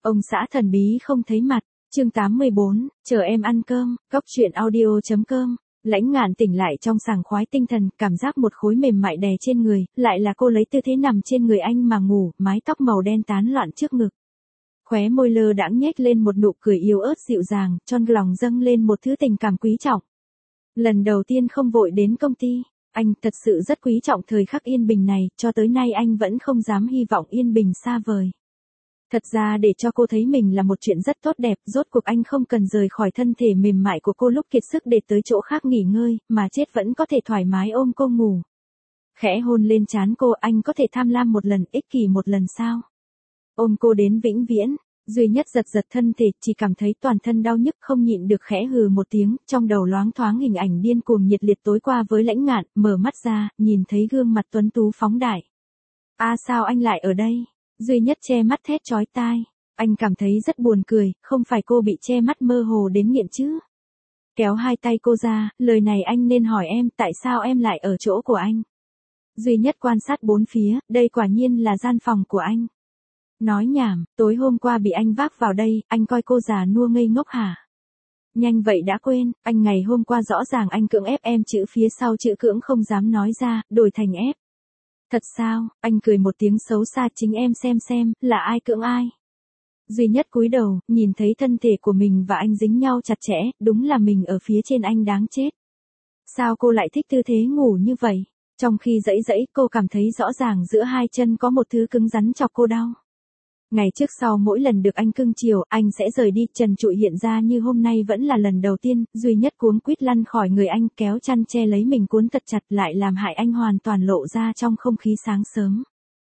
Ông xã thần bí không thấy mặt, chương 84, chờ em ăn cơm, Cóc truyện audio.com. Lãnh Ngạn tỉnh lại trong sảng khoái tinh thần, cảm giác một khối mềm mại đè trên người, lại là cô lấy tư thế nằm trên người anh mà ngủ, mái tóc màu đen tán loạn trước ngực. Khóe môi lơ đãng nhếch lên một nụ cười yếu ớt dịu dàng, trong lòng dâng lên một thứ tình cảm quý trọng. Lần đầu tiên không vội đến công ty, anh thật sự rất quý trọng thời khắc yên bình này, cho tới nay anh vẫn không dám hy vọng yên bình xa vời. Thật ra để cho cô thấy mình là một chuyện rất tốt đẹp, rốt cuộc anh không cần rời khỏi thân thể mềm mại của cô lúc kiệt sức để tới chỗ khác nghỉ ngơi, mà chết vẫn có thể thoải mái ôm cô ngủ. Khẽ hôn lên trán cô, anh có thể tham lam một lần, ích kỷ một lần sao? Ôm cô đến vĩnh viễn. Duy Nhất giật giật thân thể, chỉ cảm thấy toàn thân đau nhức, không nhịn được khẽ hừ một tiếng, trong đầu loáng thoáng hình ảnh điên cuồng nhiệt liệt tối qua với Lãnh Ngạn, mở mắt ra, nhìn thấy gương mặt tuấn tú phóng đại. Sao anh lại ở đây? Duy Nhất che mắt thét chói tai. Anh cảm thấy rất buồn cười, không phải cô bị che mắt mơ hồ đến nghiện chứ? Kéo hai tay cô ra, lời này anh nên hỏi em, tại sao em lại ở chỗ của anh? Duy Nhất quan sát bốn phía, đây quả nhiên là gian phòng của anh. Nói nhảm, tối hôm qua bị anh vác vào đây, anh coi cô già nua ngây ngốc hả? Nhanh vậy đã quên, anh ngày hôm qua rõ ràng anh cưỡng ép em, chữ phía sau chữ cưỡng không dám nói ra, đổi thành ép. Thật sao? Anh cười một tiếng xấu xa, chính em xem, là ai cưỡng ai? Duy Nhất cúi đầu, nhìn thấy thân thể của mình và anh dính nhau chặt chẽ, đúng là mình ở phía trên anh đáng chết. Sao cô lại thích tư thế ngủ như vậy? Trong khi giãy cô cảm thấy rõ ràng giữa hai chân có một thứ cứng rắn chọc cô đau. Ngày trước sau mỗi lần được anh cưng chiều, anh sẽ rời đi, trần trụi hiện ra như hôm nay vẫn là lần đầu tiên, Duy Nhất cuống quýt lăn khỏi người anh, kéo chăn che lấy mình cuốn thật chặt, lại làm hại anh hoàn toàn lộ ra trong không khí sáng sớm.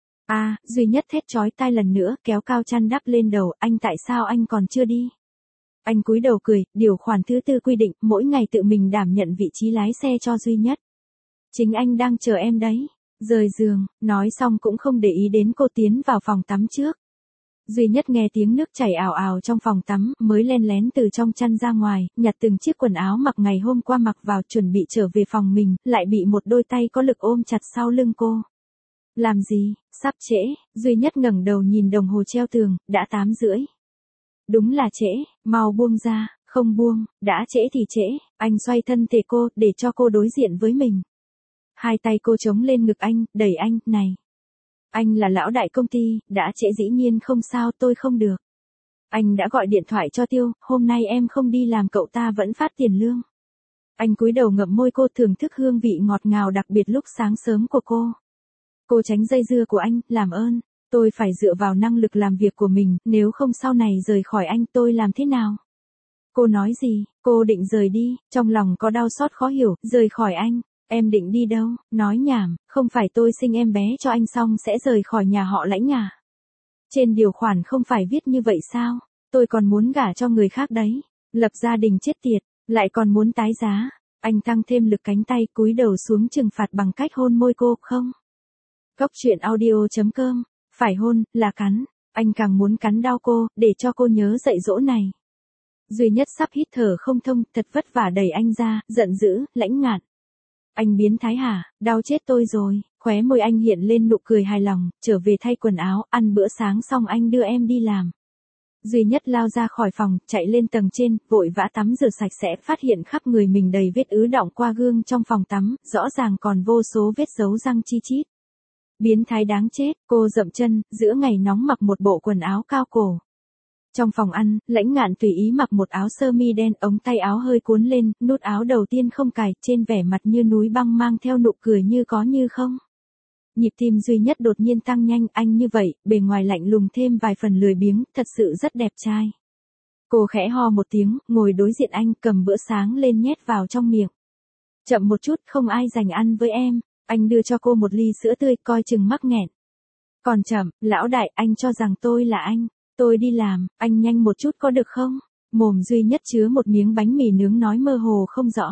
Duy Nhất thét chói tai lần nữa, kéo cao chăn đắp lên đầu, anh tại sao anh còn chưa đi? Anh cúi đầu cười, điều khoản thứ 4 quy định, mỗi ngày tự mình đảm nhận vị trí lái xe cho Duy Nhất. Chính anh đang chờ em đấy. Rời giường, nói xong cũng không để ý đến cô tiến vào phòng tắm trước. Duy Nhất nghe tiếng nước chảy ào ào trong phòng tắm, mới len lén từ trong chăn ra ngoài, nhặt từng chiếc quần áo mặc ngày hôm qua mặc vào, chuẩn bị trở về phòng mình, lại bị một đôi tay có lực ôm chặt sau lưng cô. Làm gì, sắp trễ, Duy Nhất ngẩng đầu nhìn đồng hồ treo tường, đã 8:30. Đúng là trễ, mau buông ra, không buông, đã trễ thì trễ, anh xoay thân thể cô, để cho cô đối diện với mình. Hai tay cô chống lên ngực anh, đẩy anh, này. Anh là lão đại công ty, đã trễ dĩ nhiên không sao, tôi không được. Anh đã gọi điện thoại cho Tiêu, hôm nay em không đi làm cậu ta vẫn phát tiền lương. Anh cúi đầu ngậm môi cô, thưởng thức hương vị ngọt ngào đặc biệt lúc sáng sớm của cô. Cô tránh dây dưa của anh, làm ơn, tôi phải dựa vào năng lực làm việc của mình, nếu không sau này rời khỏi anh tôi làm thế nào? Cô nói gì, cô định rời đi, trong lòng có đau xót khó hiểu, rời khỏi anh. Em định đi đâu? Nói nhảm, không phải tôi sinh em bé cho anh xong sẽ rời khỏi nhà họ Lãnh à? Trên điều khoản không phải viết như vậy sao? Tôi còn muốn gả cho người khác đấy. Lập gia đình chết tiệt, lại còn muốn tái giá. Anh tăng thêm lực cánh tay, cúi đầu xuống trừng phạt bằng cách hôn môi cô, không? Cóc truyện audio.com, phải hôn, là cắn. Anh càng muốn cắn đau cô, để cho cô nhớ dạy dỗ này. Duy Nhất sắp hít thở không thông, thật vất vả đẩy anh ra, giận dữ, Lãnh Ngạn. Anh biến thái hả, đau chết tôi rồi, khóe môi anh hiện lên nụ cười hài lòng, trở về thay quần áo, ăn bữa sáng xong anh đưa em đi làm. Duy Nhất lao ra khỏi phòng, chạy lên tầng trên, vội vã tắm rửa sạch sẽ, phát hiện khắp người mình đầy vết ứ đọng qua gương trong phòng tắm, rõ ràng còn vô số vết dấu răng chi chít. Biến thái đáng chết, cô dậm chân, giữa ngày nóng mặc một bộ quần áo cao cổ. Trong phòng ăn, Lãnh Ngạn tùy ý mặc một áo sơ mi đen, ống tay áo hơi cuốn lên, nút áo đầu tiên không cài, trên vẻ mặt như núi băng mang theo nụ cười như có như không. Nhịp tim Duy Nhất đột nhiên tăng nhanh, anh như vậy, bề ngoài lạnh lùng thêm vài phần lười biếng, thật sự rất đẹp trai. Cô khẽ ho một tiếng, ngồi đối diện anh, cầm bữa sáng lên nhét vào trong miệng. Chậm một chút, không ai dành ăn với em. Anh đưa cho cô một ly sữa tươi, coi chừng mắc nghẹn. Còn chậm, lão đại, anh cho rằng tôi là anh. Tôi đi làm, anh nhanh một chút có được không? Mồm Duy Nhất chứa một miếng bánh mì nướng nói mơ hồ không rõ.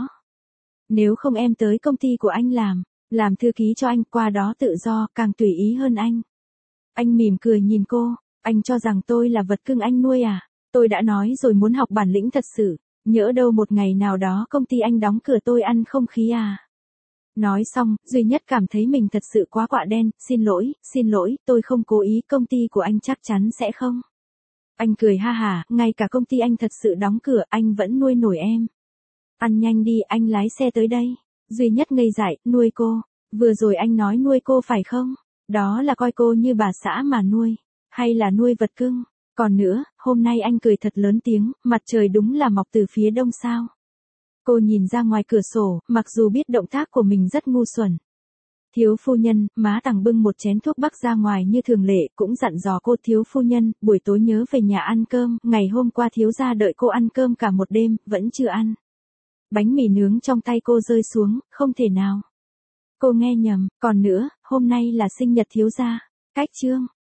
Nếu không em tới công ty của anh làm thư ký cho anh, qua đó tự do, càng tùy ý hơn anh. Anh mỉm cười nhìn cô, anh cho rằng tôi là vật cưng anh nuôi à? Tôi đã nói rồi muốn học bản lĩnh thật sự, nhỡ đâu một ngày nào đó công ty anh đóng cửa tôi ăn không khí à? Nói xong, Duy Nhất cảm thấy mình thật sự quá quạ đen, xin lỗi, tôi không cố ý, công ty của anh chắc chắn sẽ không. Anh cười ha hả, ngay cả công ty anh thật sự đóng cửa, anh vẫn nuôi nổi em. Ăn nhanh đi, anh lái xe tới đây. Duy Nhất ngây dại, nuôi cô. Vừa rồi anh nói nuôi cô phải không? Đó là coi cô như bà xã mà nuôi. Hay là nuôi vật cưng? Còn nữa, hôm nay anh cười thật lớn tiếng, mặt trời đúng là mọc từ phía đông sao. Cô nhìn ra ngoài cửa sổ, mặc dù biết động tác của mình rất ngu xuẩn. Thiếu phu nhân, má Tằng bưng một chén thuốc bắc ra ngoài như thường lệ, cũng dặn dò cô thiếu phu nhân, buổi tối nhớ về nhà ăn cơm, ngày hôm qua thiếu gia đợi cô ăn cơm cả một đêm, vẫn chưa ăn. Bánh mì nướng trong tay cô rơi xuống, không thể nào. Cô nghe nhầm, còn nữa, hôm nay là sinh nhật thiếu gia. Cách chương.